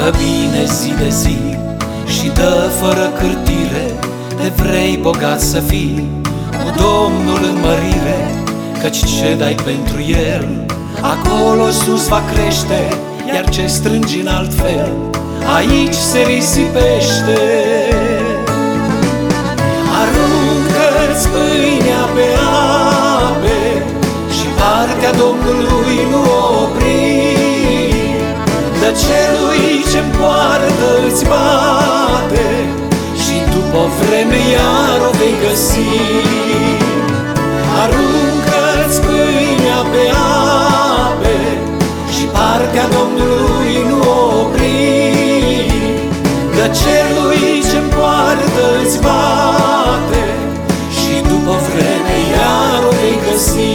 Arată bine zi de zi și dă fără cârtire. Te vrei bogat să fii, cu Domnul în mărire, căci ce dai pentru El, acolo sus va crește, iar ce strângi în alt fel, aici se risipește. Aruncă-ți pâinea pe ape și partea Domnului nu opri. Dă celui ce-mi poartă îți bate și după o vreme iar o vei găsi. Aruncă-ți pâinea pe ape și partea Domnului nu opri. Dă celui ce-mi poartă îți bate și după o vreme iar o vei găsi.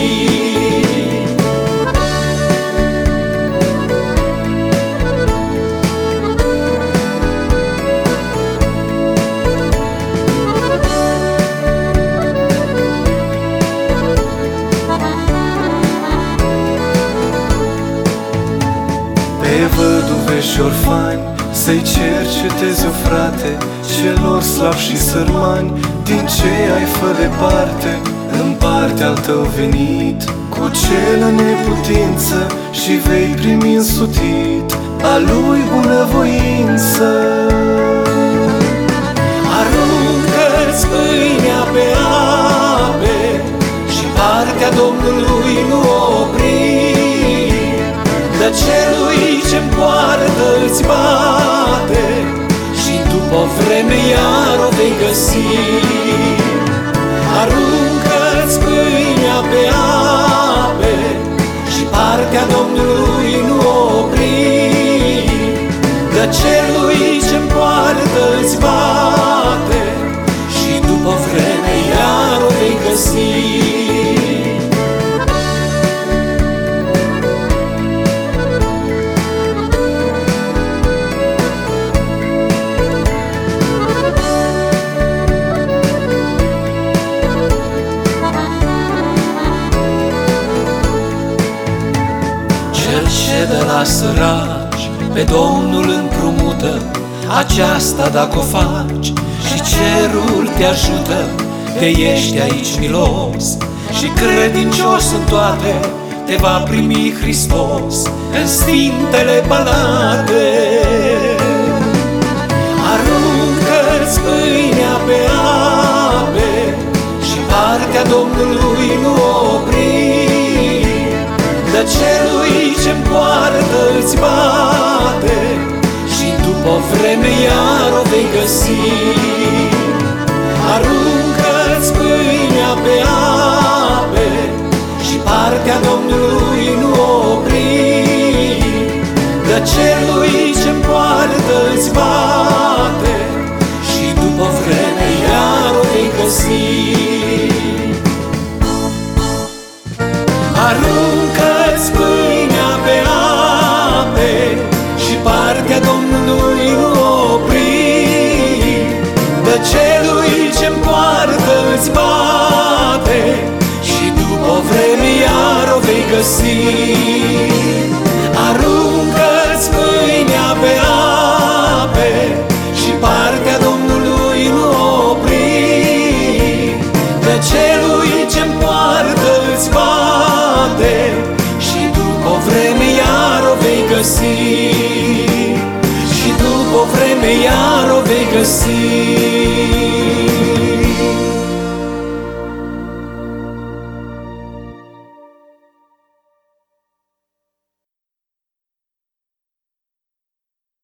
Pe văduve și orfani să-i cercetezi, o frate, celor slabi și sărmani. Din ce ai fă departe, împarte al tău venit, cu cel în neputință și vei primi însutit a lui bunăvoință. Aruncă-ți pâinea pe ape și partea Domnului nu opri. Dă celui ce-mi poartă îți bate și după o vreme iar o vei găsi. Aruncă-ți pâinea pe ape și partea Domnului nu opri. Dă celui ce-mi poartă îți bate și după o vreme iar o vei găsi. Ce de la săraci pe Domnul împrumută, aceasta dacă o faci și cerul te ajută. Te ești aici milos și credincios în toate, te va primi Hristos în sfintele palate. Aruncă-ți pâinea pe ape și partea Domnului nu opri. Dă celui ce-mi poartă îți bate și după o vreme iar o vei găsi. Aruncă-ți pâinea pe ape și partea Domnului nu opri. Dă celui ce-mi poartă îți bate și după o vreme iar o vei găsi. Aruncă-ți pâinea pe ape și partea Domnului nu opri. Dă celui ce-mi poartă îți bate și după o vreme iar o vei găsi. Aruncă-ți pâinea pe ape și partea Domnului nu opri. Dă celui ce-mi poartă îți bate și după o vreme iar o vei găsi. Și după o vreme iar o vei găsi.